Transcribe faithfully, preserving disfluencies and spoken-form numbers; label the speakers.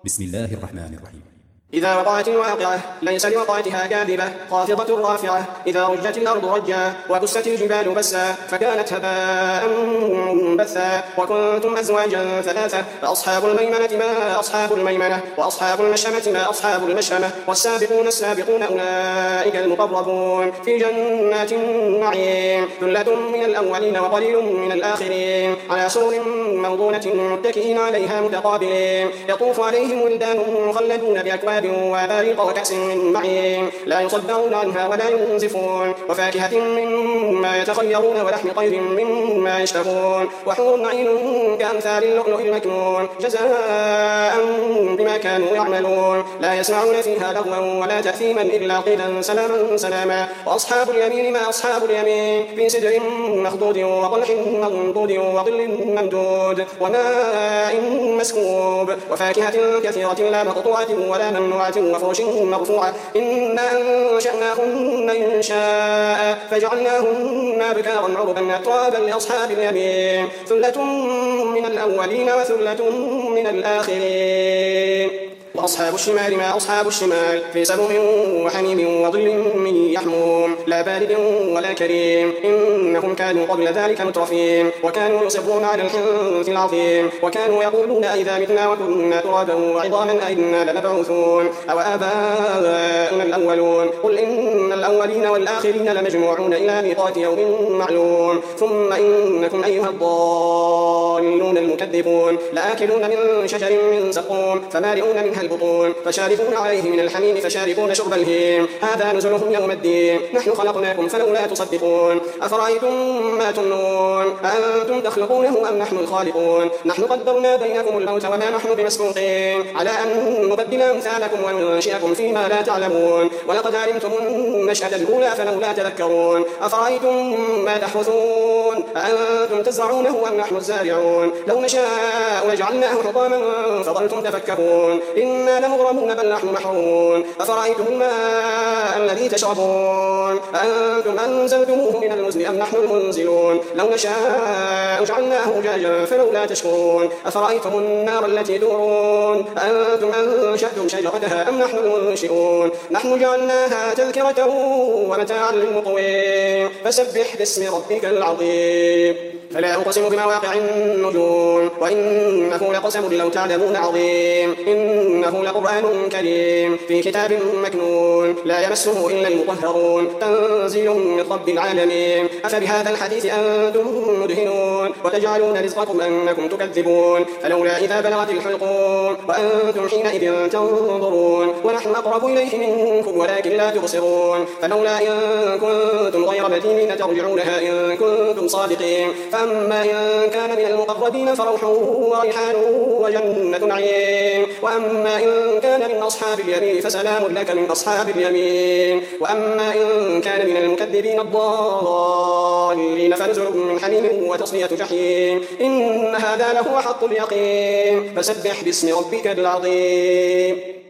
Speaker 1: بسم الله الرحمن الرحيم.
Speaker 2: إذا وقعت الواقعة ليس لوقعتها كاذبة خافضة رافعة. إذا رجت الأرض رجا وبست الجبال بسا فكانت هباء منبثا. وكنتم أزواجا ثلاثة فأصحاب الميمنة ما أصحاب الميمنة وأصحاب المشأمة ما أصحاب المشأمة. والسابقون السابقون أولئك المقربون في جنات النعيم. ثلة من الأولين وقليل من الآخرين على سرر موضونة متكئين عليها متقابلين. يطوف عليهم ولدان مخلدون بأكواب وأباريق وكأس من معين لا يصدعون عنها ولا ينزفون. وفاكهة مما يتخيرون ولحم طير مما يشتهون. وحور عين كأمثال اللؤلؤ المكنون جزاء بما كانوا يعملون. لا يسمعون فيها لغوا ولا تأثيما إلا قيلا سلاما سلاما. وأصحاب اليمين ما أصحاب اليمين في سدر مخضود وطلح منضود وظل ممدود وماء مسكوب. وفاكهة كثيرة لا مقطوعة ولا ممنوعة وفرش مرفوعة. إنا أنشأناهن إنشاء فجعلناهن أبكارا عربا أترابا لأصحاب اليمين. ثلة من الأولين وثلة من الآخرين. وأصحاب الشمال ما أصحاب الشمال في سموم وحميم وظل من يحموم لا بارد ولا كريم. إنهم كانوا قبل ذلك مترفين وكانوا يصرون على الحنث العظيم. وكانوا يقولون أئذا متنا وكنا ترابا وعظاما أئنا لمبعوثون أو آباؤنا الأولون. قل إن الأولين والآخرين لمجموعون إلى ميقات يوم معلوم. ثم إنكم أيها الضالون المكذبون لآكلون من شجر من زقوم فمالئون منها البطون فشاربون عليه من الحميم فشاربون شرب الهيم. هذا نزلهم يوم الدين. نحن خلقناكم فلولا تصدقون. أفرأيتم ما تمنون أنتم تخلقونه أم نحن الخالقون. نحن قدرنا بينكم الموت وما نحن بمسبوقين على أن نبدل أمثالكم وننشئكم فيما لا تعلمون. ولقد علمتم النشأة الأولى فلولا تذكرون. أفرأيتم ما تحرثون أنتم تزرعونه أم نحن الزارعون. لو نشاء لجعلناه حطاما فظلتم تفكرون. إنا لمغرمون بل نحن محرومون. أفرأيتم الماء الذي تشربون أنتم أنزلتموه من المزن أم نحن المنزلون. لو نشاء جعلناه أجاجا فلولا تشكرون. أفرأيتم النار التي تورون أنتم أنشأتم شجرتها أم نحن المنشئون. نحن جعلناها تذكرة ومتاعا للمقوين. فسبح باسم ربك العظيم. فلا أقسم بمواقع النجوم وإنه لقسم لو تعلمون عظيم. إنه لقرآن كريم في كتاب مكنون لا يمسه إلا المطهرون تنزيل من رب العالمين. أفبهذا الحديث أنتم مدهنون وتجعلون رزقكم أنكم تكذبون. فلولا إذا بلغت الحلقوم وأنتم حينئذ تنظرون. ونحن أقرب إليه منكم ولكن لا تبصرون. فلولا إن كنتم غير مدينين ترجعونها إن كنتم صادقين. فأما إن كان من المقربين فروح وريحان وجنة نعيم. وأما إن كان من أصحاب اليمين فسلام لك من أصحاب اليمين. وأما إن كان من المكذبين الضالين فنزل من حميم وتصلية جحيم. إن هذا لهو حق اليقين. فسبح باسم ربك العظيم.